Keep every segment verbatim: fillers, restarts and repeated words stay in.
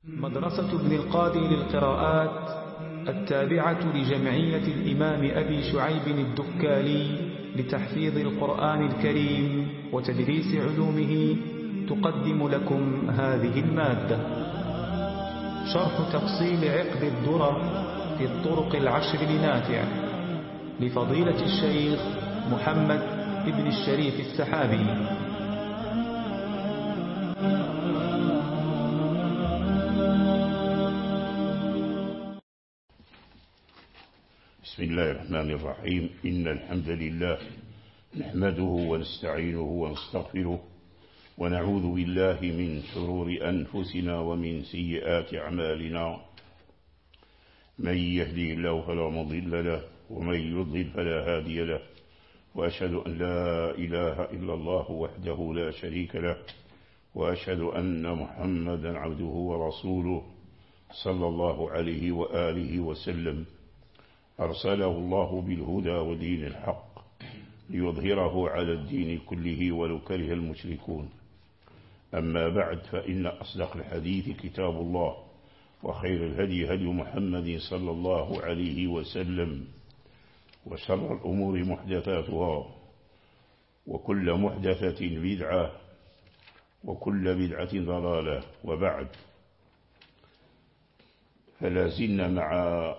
مدرسة ابن القاضي للقراءات التابعة لجمعية الإمام أبي شعيب الدكالي لتحفيظ القرآن الكريم وتدريس علومه تقدم لكم هذه المادة. شرح تفصيل عقد الدرر في الطرق العشر لنافع لفضيلة الشيخ محمد ابن الشريف السحابي. بسم الله الرحمن الرحيم. إن الحمد لله نحمده ونستعينه ونستغفره ونعوذ بالله من شرور أنفسنا ومن سيئات أعمالنا. من يهدي الله فلا مضل له ومن يضلل فلا هادي له، وأشهد أن لا إله إلا الله وحده لا شريك له، وأشهد أن محمدا عبده ورسوله صلى الله عليه وآله وسلم. أرسله الله بالهدى ودين الحق ليظهره على الدين كله ولو كره المشركون. أما بعد، فإن أصدق الحديث كتاب الله، وخير الهدي هدي محمد صلى الله عليه وسلم، وشر الأمور محدثاتها، وكل محدثة بدعة، وكل بدعة ضلالة. وبعد، فلا زلنا مع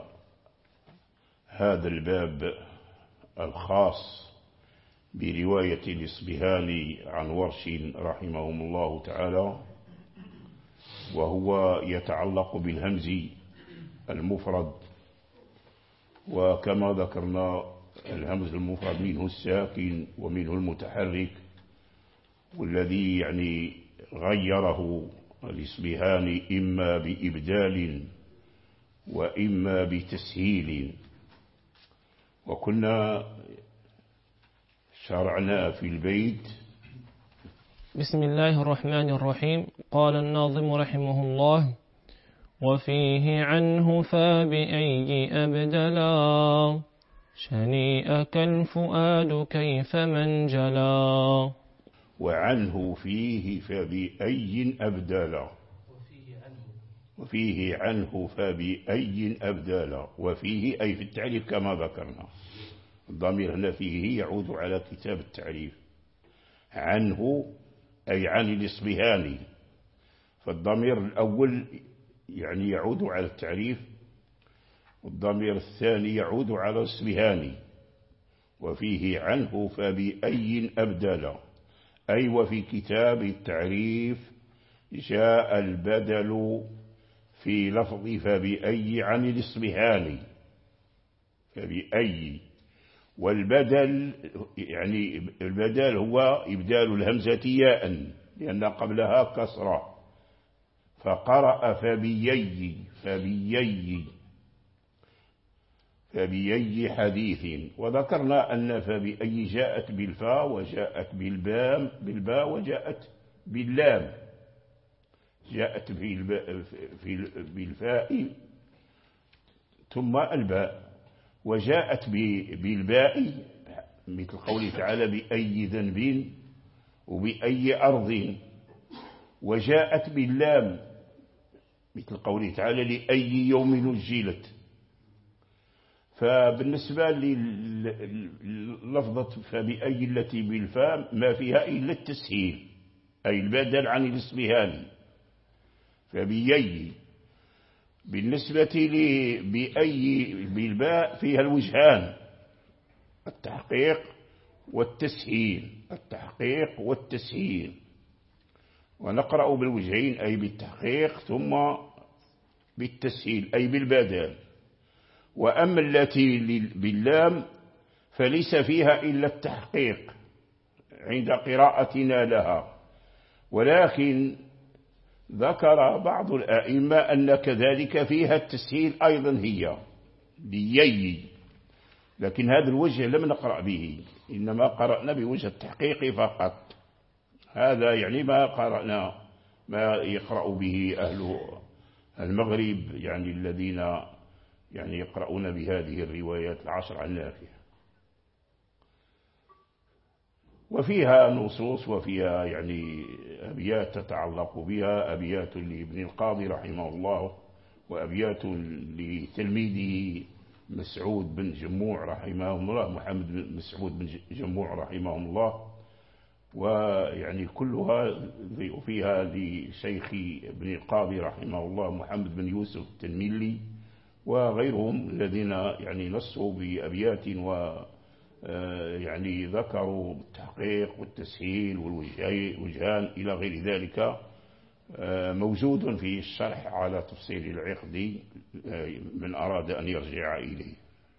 هذا الباب الخاص برواية الإصبهاني عن ورش رحمهم الله تعالى، وهو يتعلق بالهمز المفرد. وكما ذكرنا، الهمز المفرد منه الساكن ومنه المتحرك، والذي يعني غيره الإصبهاني إما بإبدال وإما بتسهيل. وكنا شرعنا في البيت: بسم الله الرحمن الرحيم. قال الناظم رحمه الله: وفيه عنه فبأي أبدلا شنيئك الفؤاد كيف من جلا. وعنه فيه فبأي أبدلا، وفيه عنه فبأي أبدالا. وفيه أي في التعريف كما ذكرنا. الضمير هنا فيه يعود على كتاب التعريف. عنه أي عن الإصبهاني، فالضمير الأول يعني يعود على التعريف، والضمير الثاني يعود على الإصبهاني. وفيه عنه فبأي أبدالا، أي وفي كتاب التعريف جاء البدل في لفظ فبأي عن الإصبهاني. فبأي، والبدل يعني البدل هو إبدال الهمزة ياء لأن قبلها كسرة، فقرأ فبيي فبيي فبيي حديث. وذكرنا أن فبأي جاءت بالفاء وجاءت بالبام بالباء وجاءت باللام. جاءت بالفاء ثم الباء، وجاءت بالباء مثل قوله تعالى: بأي ذنب وبأي أرض. وجاءت باللام مثل قوله تعالى: لأي يوم نجلت. فبالنسبة للفظة فبأي التي بالفاء ما فيها إلا التسهيل، أي البدل عن الإصبهاني فبيي. بالنسبة لبأي بالباء فيها الوجهان: التحقيق والتسهيل، التحقيق والتسهيل. ونقرأ بالوجهين، أي بالتحقيق ثم بالتسهيل أي بالبدل. وأما التي باللام فليس فيها إلا التحقيق عند قراءتنا لها، ولكن ذكر بعض الآئمة أن كذلك فيها التسهيل أيضا هي بيي، لكن هذا الوجه لم نقرأ به، إنما قرأنا بوجه التحقيق فقط. هذا يعني ما قرأنا ما يقرأ به أهل المغرب، يعني الذين يعني يقرؤون بهذه الروايات العشر النافعة. وفيها نصوص وفيها يعني أبيات تتعلق بها، أبيات لابن القاضي رحمه الله، وأبيات لتلميذه مسعود بن جموع رحمه الله، محمد بن مسعود بن جموع رحمه الله، ويعني كلها فيها لشيخ ابن القاضي رحمه الله محمد بن يوسف التلميذي وغيرهم الذين يعني نصوا بأبيات و يعني ذكروا التحقيق والتسهيل والوجهان إلى غير ذلك، موجود في الشرح على تفسير العقدي من أراد أن يرجع إليه.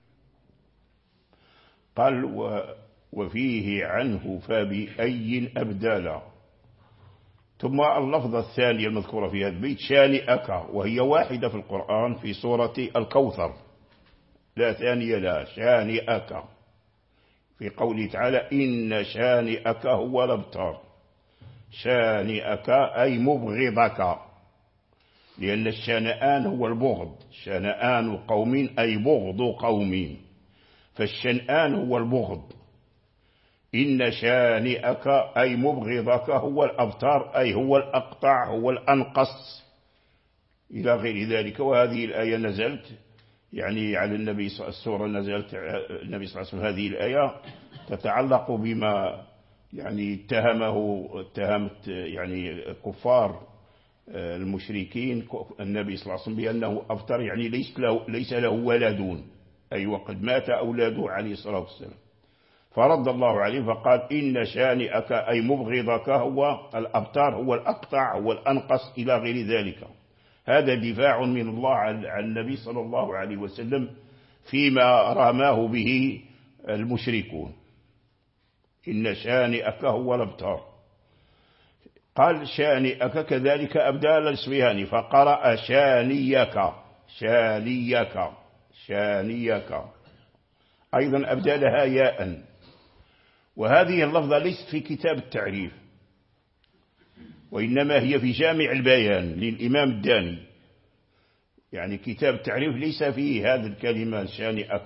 قال وفيه عنه فبأي أبدالا. ثم اللفظة الثانية المذكورة في هذا البيت شانئك، وهي واحدة في القرآن في سورة الكوثر، لا ثانية لا، شانئك في قوله تعالى إن شانئك هو الأبتر. شانئك أي مبغضك، لأن الشنآن هو البغض، شنآن قوم أي بغض قوم، فالشنآن هو البغض. إن شانئك أي مبغضك هو الأبتر، أي هو الأقطع، هو الأنقص إلى غير ذلك. وهذه الآية نزلت يعني على النبي صلى الله عليه وسلم، السورة نزلت النبي صلى الله عليه وسلم. هذه الآية تتعلق بما يعني اتهمه اتهمت يعني كفار المشركين النبي صلى الله عليه وسلم بأنه أبتر، يعني ليس له, ليس له ولدون، أي وقد مات أولاده عليه الصلاة والسلام. فرد الله عليه فقال إن شانئك أي مبغضك هو الأبتر، هو الأقطع، هو الأنقص إلى غير ذلك. هذا دفاع من الله عن النبي صلى الله عليه وسلم فيما رماه به المشركون. إن شانئك هو الأبتر. قال شانئك كذلك أبدال الإسفهاني فقرأ شانيك شانيك شانيك، أيضا أبدالها ياء. وهذه اللفظة ليست في كتاب التعريف، وإنما هي في جامع البيان للإمام الداني. يعني كتاب التعريف ليس فيه هذه الكلمة شانئك،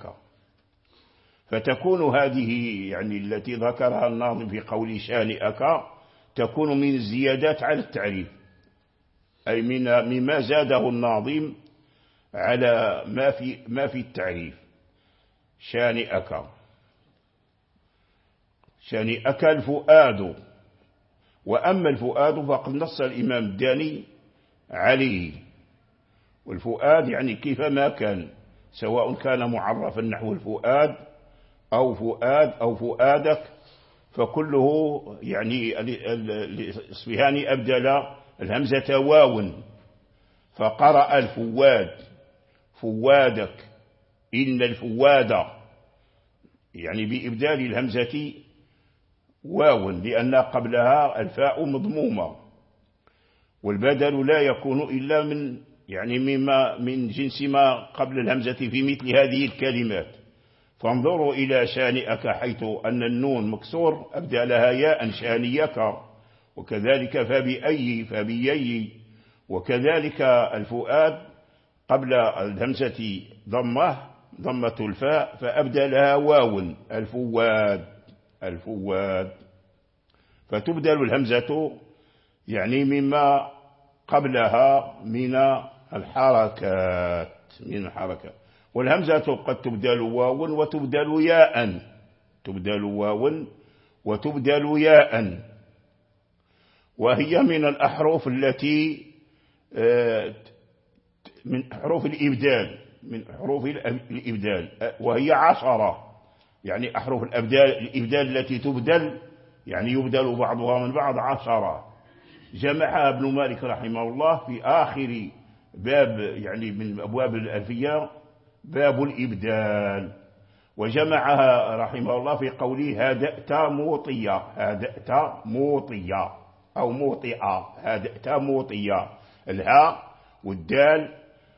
فتكون هذه يعني التي ذكرها الناظم في قول شانئك تكون من الزيادات على التعريف، أي من مما زاده الناظم على ما في ما في التعريف. شانئك شانئك الفؤاد. وأما الفؤاد فقد نص الإمام الداني عليه، والفؤاد يعني كيفما كان، سواء كان معرفا نحو الفؤاد أو فؤاد أو فؤادك، فكله يعني الإسفهاني أبدل الهمزة واو فقرأ الفواد فوادك. إن الفواد يعني بإبدال الهمزة واو، لأن قبلها الفاء مضمومة، والبدل لا يكون إلا من يعني مما من جنس ما قبل الهمزة في مثل هذه الكلمات. فانظروا إلى شانئك حيث أن النون مكسور أبدالها ياء شانيك، وكذلك فبأي فبيي، وكذلك الفؤاد قبل الهمزة ضمة ضمة الفاء فأبدلها واو الفواد الفواد، فتبدل الهمزة يعني مما قبلها من الحركات من الحركات. والهمزة قد تبدل واو وتبدل ياء تبدل واو وتبدل ياء، وهي من الأحرف التي من حروف الإبدال من حروف الإبدال وهي عشرة. يعني أحرف الأبدال الإبدال التي تبدل يعني يبدل بعضها من بعض عشرة. جمعها ابن مالك رحمه الله في آخر باب يعني من أبواب الألفية باب الإبدال، وجمعها رحمه الله في قوله هدأت موطيا هدأت موطيا أو موطئا هدأت موطيا. الهاء والدال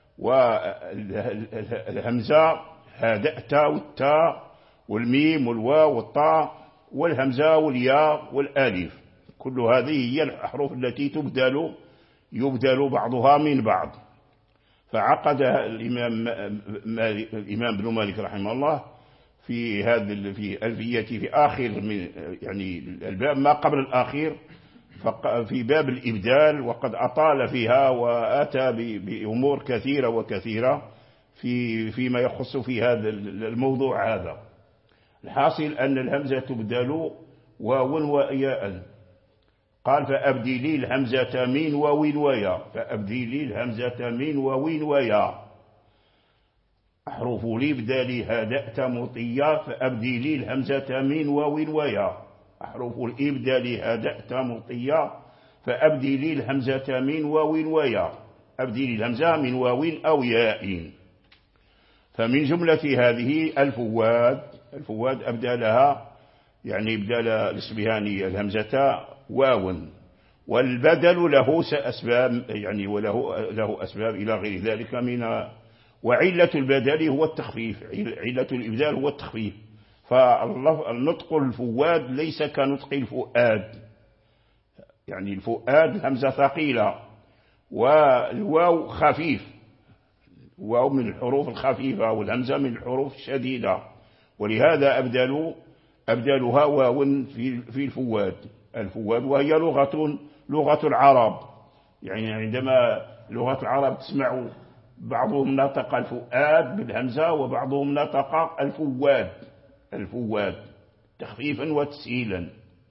والهمزة هدأت والتاء والميم والواو والطاء والهمزة والياء والالف، كل هذه هي الأحرف التي تبدل يبدل بعضها من بعض. فعقد الإمام الإمام ابن مالك رحمه الله في هذا في ألفية في آخر من يعني الباب ما قبل الأخير في باب الإبدال، وقد أطال فيها وأتى بأمور كثيرة وكثيرة في فيما يخص في هذا الموضوع هذا. الحاصل أن الهمزة تبدل واو وياء. قال فأبدلي الهمزة من واو ويا، فأبدلي الهمزة من واو ويا، أحرف الإبدال هدأت مطيا، فأبدلي الهمزة من واو ويا، أحرف الإبدال هدأت مطيا، فأبدلي الهمزة من واو ويا، أبدلي الهمزة من واو أو ياء. فمن جملة هذه الفواد، الفواد أبدلها يعني إبدال الإصبهاني الهمزة واو، والبدل له أسباب يعني وله له أسباب إلى غير ذلك من، وعلة البدل هو التخفيف، علة الإبدال هو التخفيف. فالنطق الفواد ليس كنطق الفؤاد، يعني الفؤاد همزة ثقيلة والواو خفيف، واو من الحروف الخفيفة والهمزة من الحروف الشديدة، ولهذا أبدلوا أبدلها واو في في الفواد الفواد وهي لغة لغة العرب. يعني عندما لغة العرب تسمع بعضهم نطق الفؤاد بالهمزة وبعضهم نطق الفواد الفواد تخفيفا وتسهيلا.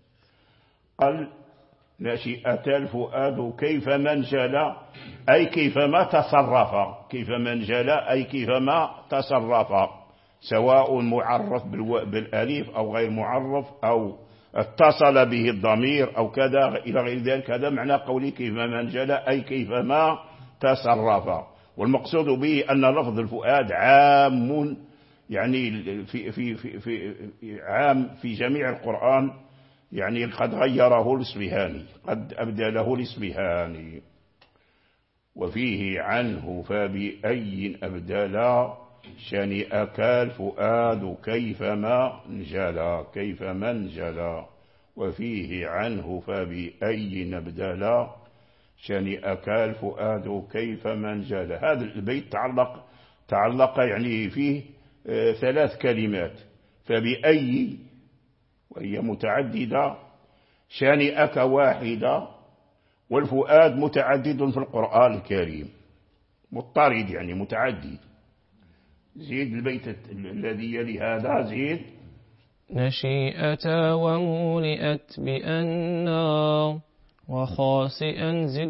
قال نشئة الفؤاد كيفما انجلى أي كيفما تصرف، كيفما انجلى أي كيفما تصرف، سواء معرف بالألف أو غير معرف أو اتصل به الضمير أو كذا إلى غير ذلك. هذا معنى قولي كيفما انجلى أي كيفما تصرف. والمقصود به أن لفظ الفؤاد عام، يعني في في في في عام في جميع القرآن، يعني قد غيره الإصبهاني، قد أبدله الإصبهاني. وفيه عنه فبأي أبدلا شنئك الفؤاد كيفما انجلى، كيفما انجلى. وفيه عنه فبأي أبدلا شنئك الفؤاد كيفما انجلى. هذا البيت تعلق تعلق يعني فيه ثلاث كلمات، فبأي وهي متعددة، شانئك واحدة، والفؤاد متعدد في القرآن الكريم، مضطرد يعني متعدد. زيد البيت الذي يلي هذا، زيد نشيئة ومولئت بأننا وخاسئا زد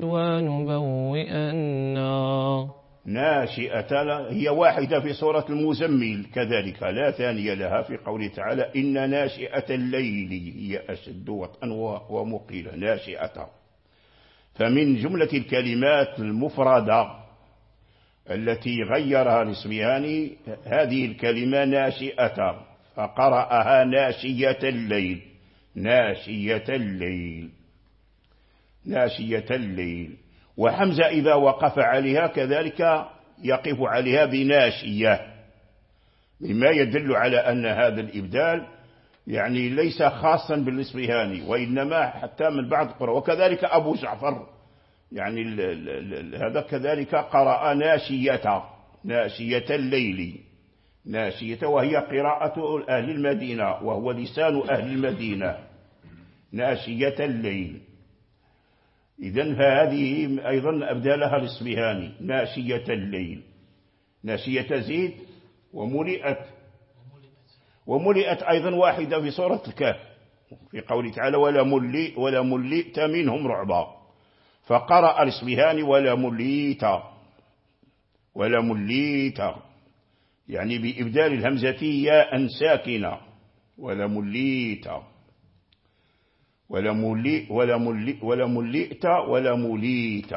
ونبوئنا. ناشئة هي واحدة في سورة المزمل كذلك، لا ثانية لها في قوله تعالى إن ناشئة الليل هي أشد وطئا ومقيلة، ناشئة. فمن جملة الكلمات المفردة التي غيرها الإصبهاني هذه الكلمة ناشئة، فقرأها ناشية الليل، ناشية الليل، ناشية الليل. وحمزة إذا وقف عليها كذلك يقف عليها بناشية، مما يدل على أن هذا الإبدال يعني ليس خاصا بالإصبهاني، وإنما حتى من بعض القراء. وكذلك أبو جعفر يعني ال ال ال هذا كذلك قرأ ناشية، ناشية الليل، ناشية، وهي قراءة أهل المدينة وهو لسان أهل المدينة، ناشية الليل. إذن فهذه أيضا أبدالها الإصبهاني، ناشية الليل، ناشية زيد وملئت، وملئت أيضا واحدة في سورة الكهف في قوله تعالى ولا ملئ ولا ملئت منهم رعبا، فقرأ الإصبهاني ولا ملئت، ولا ملئت يعني بإبدال الهمزة ياء ساكنة، ولا ملئت ولا ملئ ولا ملئ ولا ملئت ولا مليت،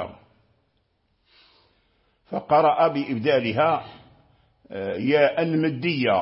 فقرأ بإبدالها ياء مدية،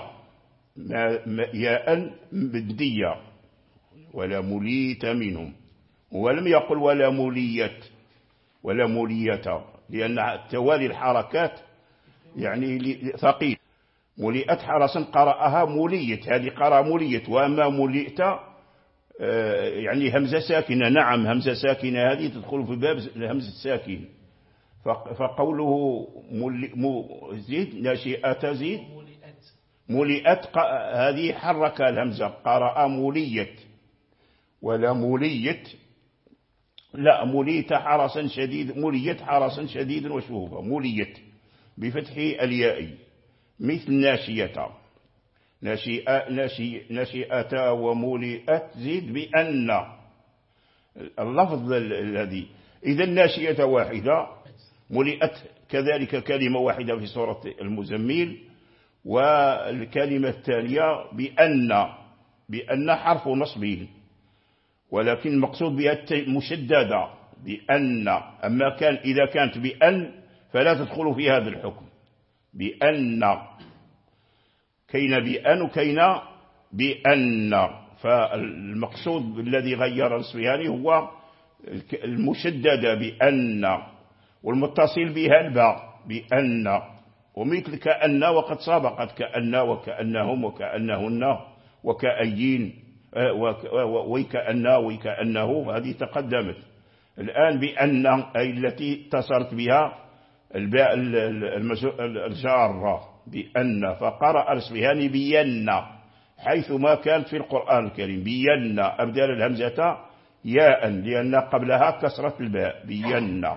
ياء مدية، ولا مليت منهم. ولم يقل ولا مليت ولا مليت، لأن توالي الحركات يعني ثقيل. ملئت حرسا قرأها مليت، هذه قرأ مليت. وأما ملئت يعني همزة ساكنة، نعم همزة ساكنة هذه تدخل في باب الهمزة الساكن. فقوله زيد ناشئة زيد ملئت هذه حرك الهمزة، قرأ موليت، ولا موليت، لا موليت حرسا شديد، موليت حرسا شديدا وشهوبا، موليت بفتح الياء مثل ناشية، ناشئة ناشئة ومولئت زيد بأن اللفظ الذي إذا الناشئة واحدة، ملئت كذلك كلمة واحدة في سورة المزمل، والكلمة الثانية بأن، بأن حرف نصب، ولكن المقصود بها مشددة بأن، أما كان إذا كانت بأن فلا تدخل في هذا الحكم، بأن كين بأن وكين بأن، فالمقصود الذي غير الصبياني هو المشددة بأن، والمتصل بها الباء بأن، ومثل كأن وقد سبقت كأن وكأنهم وكأنهن وكأيين وكأن وكأنه، هذه تقدمت. الآن بأن أي التي اتصلت بها الباء الجارة بأن، فقرأ الأصبهاني بين حيث ما كانت في القرآن الكريم، بين أبدال الهمزة ياء لأن قبلها كسرة الباء، بين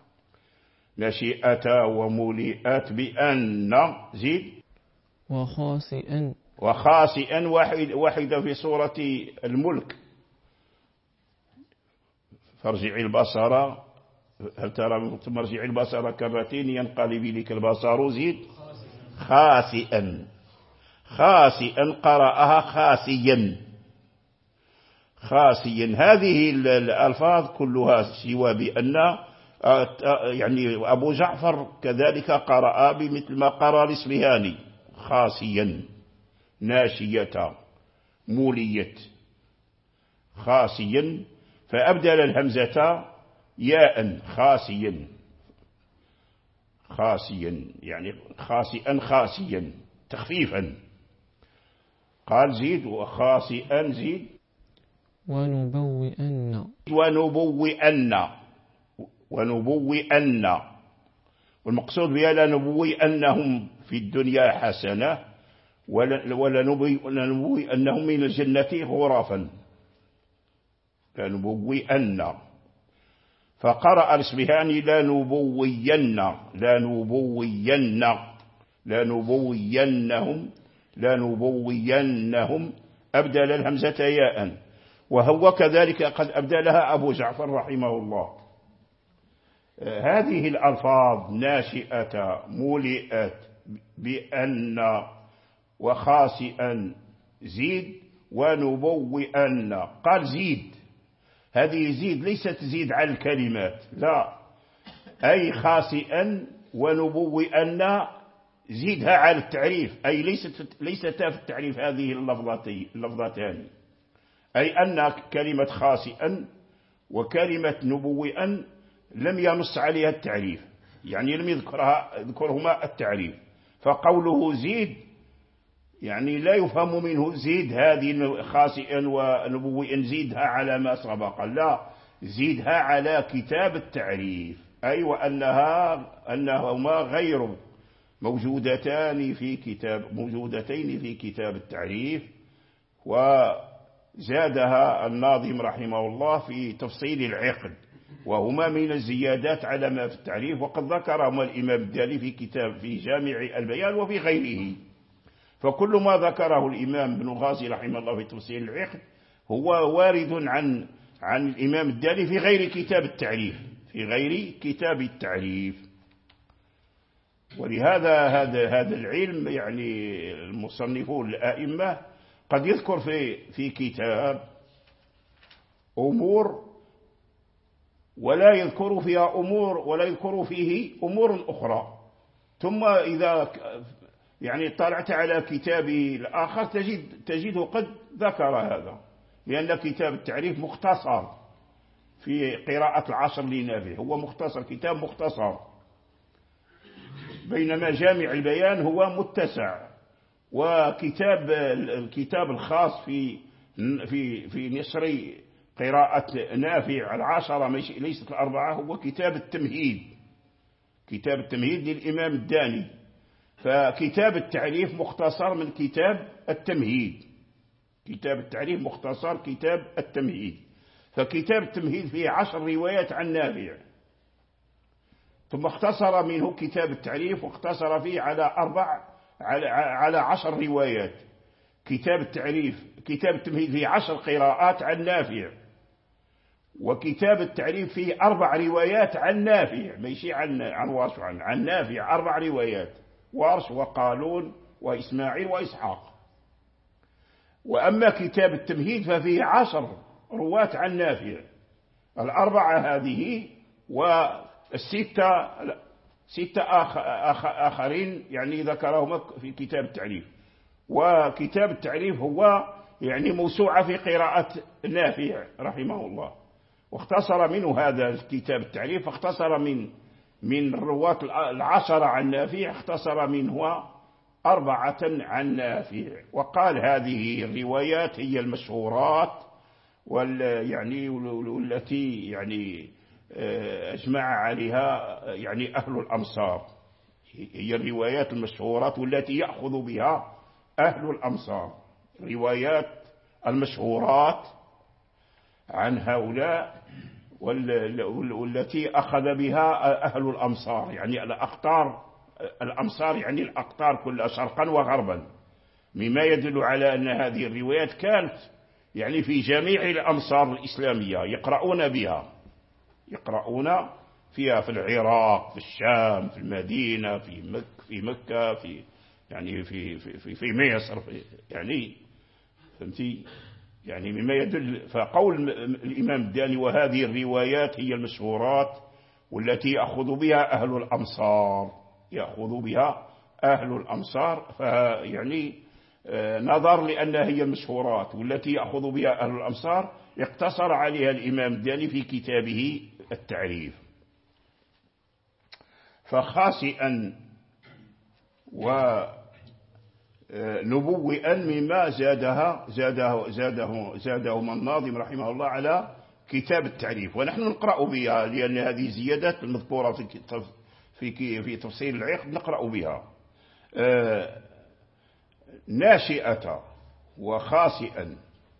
نشئة ومولئات بأن زيد وخاسئا، وخاسئا واحد واحدة في سورة الملك، فارجع البصر هل ترى ثم ارجع البصر كرتين ينقلب إليك البصر زيد خاسئا، خاسئا قرأها خاسيا، خاسيا. هذه الألفاظ كلها سوى بأن، يعني أبو جعفر كذلك قرأ بمثل ما قرأ الإصبهاني، خاسيا ناشية مولية خاسيا، فأبدل الهمزة ياء خاسيا، خاسيا يعني خاسئا خاسيا تخفيفا. قال زيد وخاسئا زيد ونبوئن، ونبوئن ونبوئن، والمقصود بها لنبوئنهم في الدنيا حسنة ولنبوئنهم من الجنة غرفا، لنبوئن. فقرأ الإصبهاني لنبوين، لنبوين لنبوينهم لنبوينهم، أبدل الهمزة ياء، وهو كذلك قد أبدلها أبو جعفر رحمه الله. هذه الألفاظ ناشئة مولئت بأن وخاسئا زيد ونبوئن. قال زيد، هذه زيد ليست زيد على الكلمات، لا، أي خاسئا ونبوئن زيدها على التعريف، أي ليست ليستا في التعريف هذه اللفظتان، أي أن كلمة خاسئا وكلمة نبوئا لم ينص عليها التعريف، يعني لم يذكرها يذكرهما التعريف، فقوله زيد يعني لا يفهم منه زيد هذه خاسئا ونبوئا زيدها على ما سبق، لا، زيدها على كتاب التعريف، أي وأنها أنهما غير موجودتان في كتاب موجودتين في كتاب التعريف. وزادها الناظم رحمه الله في تفصيل العقد، وهما من الزيادات على ما في التعريف، وقد ذكرهما الإمام الدالي في كتاب في جامع البيان وفي غيره. فكل ما ذكره الإمام ابن الغازي رحمه الله في تفصيل العقد هو وارد عن عن الإمام الدالي في غير كتاب التعريف، في غير كتاب التعريف. ولهذا هذا هذا العلم يعني المصنفون الأئمة قد يذكر في في كتاب أمور ولا يذكر فيها أمور ولا يذكر فيه أمور أخرى، ثم إذا يعني طلعت على كتابه الآخر تجد تجده قد ذكر هذا، لأن كتاب التعريف مختصر في قراءة العشر لنافع، هو مختصر، كتاب مختصر، بينما جامع البيان هو متسع. وكتاب الكتاب الخاص في في في نشر قراءة نافع العشرة ليست الأربعة هو كتاب التمهيد، كتاب التمهيد للإمام الداني، فكتاب التعريف مختصر من كتاب التمهيد. كتاب التعريف مختصر كتاب التمهيد. فكتاب التمهيد فيه عشر روايات عن نافع، ثم اختصر منه كتاب التعريف واختصر فيه على أربع على, على عشر روايات. كتاب التعريف كتاب التمهيد فيه عشر قراءات عن نافع، وكتاب التعريف فيه أربع روايات عن نافع، ماشي عن عن وارش، عن, عن نافع أربع روايات، وارش وقالون وإسماعيل وإسحاق. وأما كتاب التمهيد ففيه عشر رواة عن نافع، الأربعة هذه والستة ستة آخرين يعني ذكرهم في كتاب التعريف. وكتاب التعريف هو يعني موسوعة في قراءة نافع رحمه الله، واختصر منه هذا الكتاب التعريف، اختصر من من الرواة العشرة عن نافع اختصر منه أربعة عن نافع، وقال هذه الروايات هي المشهورات وال يعني والتي يعني أجمع عليها يعني أهل الأمصار، هي الروايات المشهورات والتي يأخذ بها أهل الأمصار، روايات المشهورات عن هؤلاء والتي أخذ بها أهل الأمصار، يعني الأقطار الأمصار يعني الأقطار كلها شرقا وغربا، مما يدل على أن هذه الروايات كانت يعني في جميع الأمصار الإسلامية يقرؤون بها، يقرؤون فيها في العراق، في الشام، في المدينة، في مكة، في مكة في يعني في في في, في مصر، في يعني فهمتي يعني مما يدل. فقول الإمام الداني وهذه الروايات هي المشهورات والتي يأخذ بها أهل الأمصار، يأخذ بها أهل الأمصار، فيعني نظر لأنها هي المشهورات والتي يأخذ بها أهل الأمصار اقتصر عليها الإمام الداني في كتابه التعريف. فخاسئا ونبوئا مما زادها زاده زاده زادهم الناظم رحمه الله على كتاب التعريف، ونحن نقرأ بها لأن هذه زيادات المذكورة في في في تفسير العقد نقرأ بها. ناشئة وخاسئا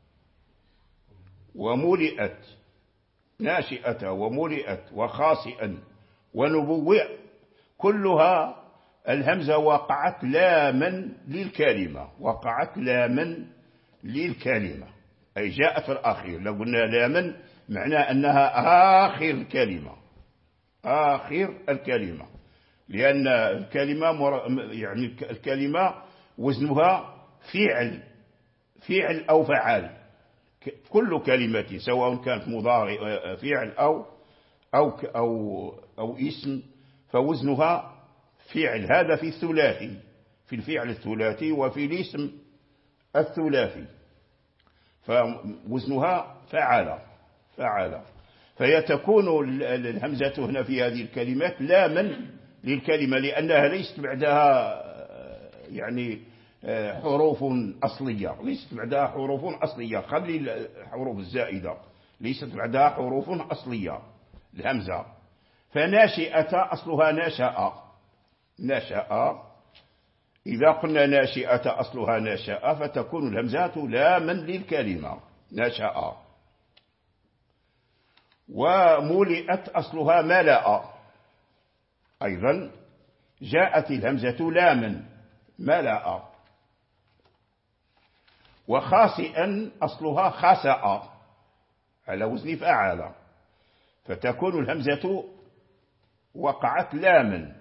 وملئت، ناشئة وملئت وخاسئا ونبوئ، كلها الهمزة وقعت لاما للكلمة، وقعت لاما للكلمة أي جاءت في الأخير. لو قلنا لاما معناه أنها آخر الكلمة، آخر الكلمة، لأن الكلمة يعني الكلمة وزنها فعل فعل أو فعال، كل كلمة سواء كانت مضارع فعل أو أو أو أو اسم فوزنها فعل. هذا في الثلاثي، في الفعل الثلاثي وفي الاسم الثلاثي، فوزنها فعل فعل. فيتكون الهمزة هنا في هذه الكلمات لاما للكلمة، لأنها ليست بعدها يعني حروف أصلية، ليست بعدها حروف أصلية، خلي الحروف الزائدة، ليست بعدها حروف أصلية الهمزة. فناشئة أصلها نشأ، نشأ، إذا قلنا ناشئة أصلها نشأ فتكون الهمزة لاما للكلمة نشأ. وملئت أصلها ملأ، أيضا جاءت الهمزة لاما ملأ. وخاسئا أصلها خسأ على وزن فعل، فتكون الهمزة وقعت لاما.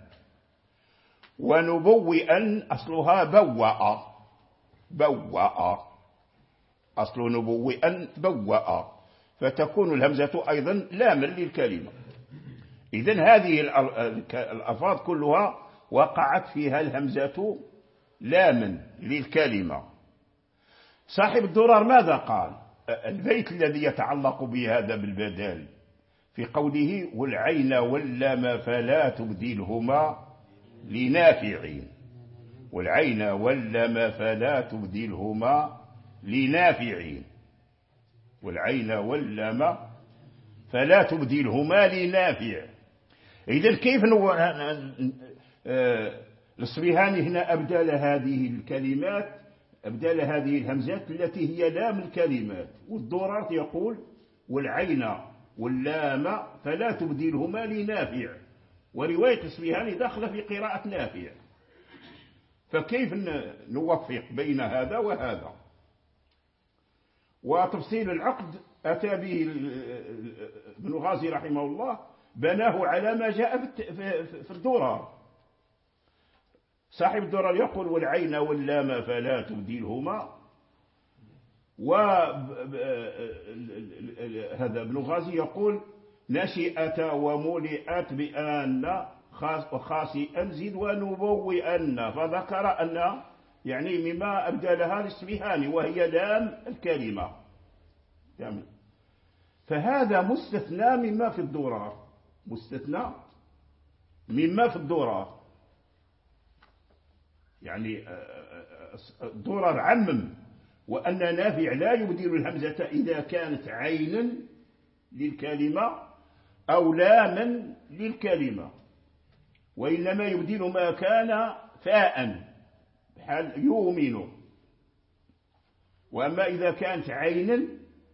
ونبوئا أصلها بوأ، بوأ، أصل نبوئا بوأ، فتكون الهمزة أيضا لاما للكلمة. إذن هذه الألفاظ كلها وقعت فيها الهمزة لاما للكلمة. صاحب الدرر ماذا قال؟ البيت الذي يتعلق بهذا بالبدال في قوله والعين واللام فلا تبدلهما لنافعين، والعين واللام فلا تبدلهما لنافعين، والعين واللام فلا تبدلهما لنافع. إذن كيف الأصبهاني هنا أبدل هذه الكلمات، أبدل هذه الهمزات التي هي لام الكلمات. والدورات يقول والعين واللام فلا تبدلهما لنافع، ورواية الأصبهاني داخلة في قراءة نافع، فكيف نوفق بين هذا وهذا؟ وتفصيل العقد أتى به ابن غازي رحمه الله، بناه على ما جاء في الدرر. صاحب الدرر يقول والعين واللام فلا تبدلهما، وهذا ابن غازي يقول نشئة وملئت بأن وخاسئا زد ونبوئن، فذكر أن يعني مما أبدلها الأصبهاني وهي لام الكلمة. فهذا مستثنى مما في الدرر، مستثنى مما في الدرر، يعني الدرر عمم، وأن نافع لا يبدل الهمزة إذا كانت عينا للكلمة أو لاما للكلمة، وإنما يبدل ما كان فاء بحال يؤمن. وأما إذا كانت عينا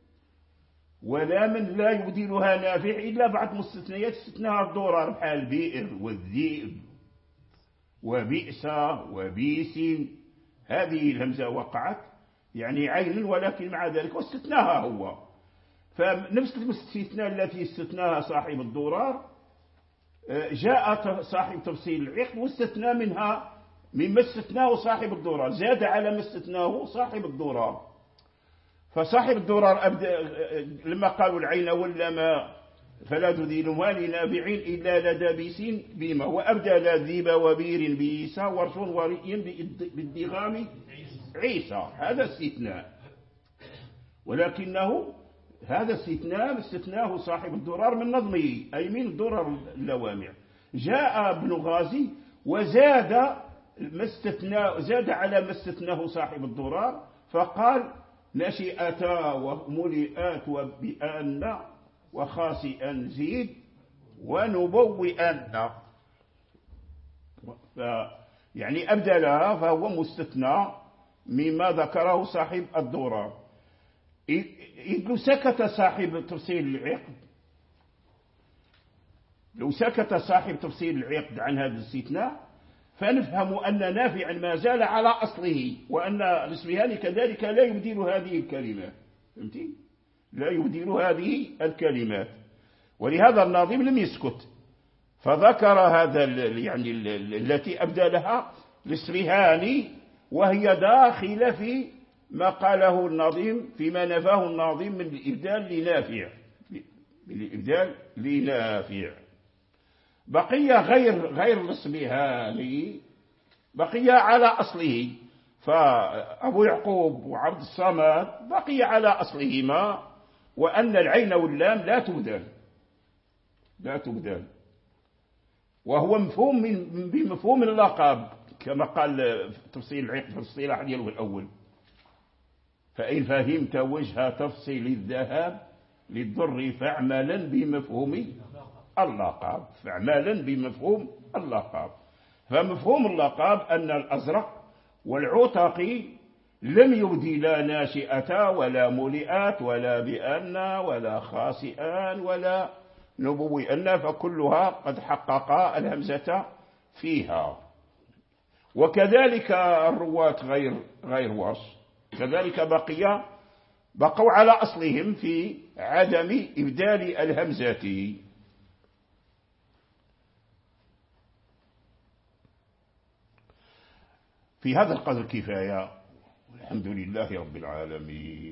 ولاما لا يبدلها نافع إلا بعض مستثنيات استثناها الدرر بحال بئر والذئب وبئس وبيس، هذه الهمزة وقعت يعني عين ولكن مع ذلك واستثناها هو. فنفس الاستثناء التي استثناها صاحب الدرر جاء صاحب تفصيل العقد واستثنى منها مما استثناه صاحب الدرر، زاد على ما استثناه صاحب الدرر. فصاحب الدرر لما قالوا العين واللام فلا تدينهما لنافع إلا لدى بيس بما، وأبدل ذيب وبير بيسا ورش ورئي بالدغام عيسى، هذا استثناء. ولكنه هذا استثناء استثناه صاحب الدرر من نظمه، أي من الدرر اللوامع. جاء ابن غازي وزاد ما استثناء، زاد على ما استثناه صاحب الدرر، فقال نشئتا وملئات وبأن وخاسئا زيد ونبوئن، يعني أبدلها فهو مستثنى مما ذكره صاحب الدرر. إذ لو سكت صاحب تفصيل العقد، لو سكت صاحب تفصيل العقد عن هذا الاستثناء فنفهم أن نافعا ما زال على أصله، وأن الأصبهاني كذلك لا يبدل هذه الكلمات، فهمتي؟ لا يبدل هذه الكلمات. ولهذا الناظم لم يسكت، فذكر هذا يعني التي أبدلها الأصبهاني، وهي داخلة في ما قاله الناظم فيما نفاه الناظم من الإبدال لنافع، من الإبدال لنافع. بقي غير غير الأصبهاني بقي على أصله، فأبو يعقوب وعبد الصمد بقي على أصلهما، وأن العين واللام لا تبدل، لا تبدل، وهو مفهوم من بمفهوم اللقب كما قال تفصيل العقد في الاصطلاح دياله الأول. فإن فهمت وجه تفصيل الذهب للضر فاعملا بمفهوم اللقب، فاعملا بمفهوم اللقب. فمفهوم اللقب أن الأزرق والعتقي لم يبدلا ناشئة ولا ملئات ولا بأن ولا خاسئان ولا نبوئن، فكلها قد حقق الهمزة فيها. وكذلك الرواة غير غير ورش كذلك بقي بقوا على أصلهم في عدم إبدال الهمزة. في هذا القدر كفاية، والحمد لله رب العالمين.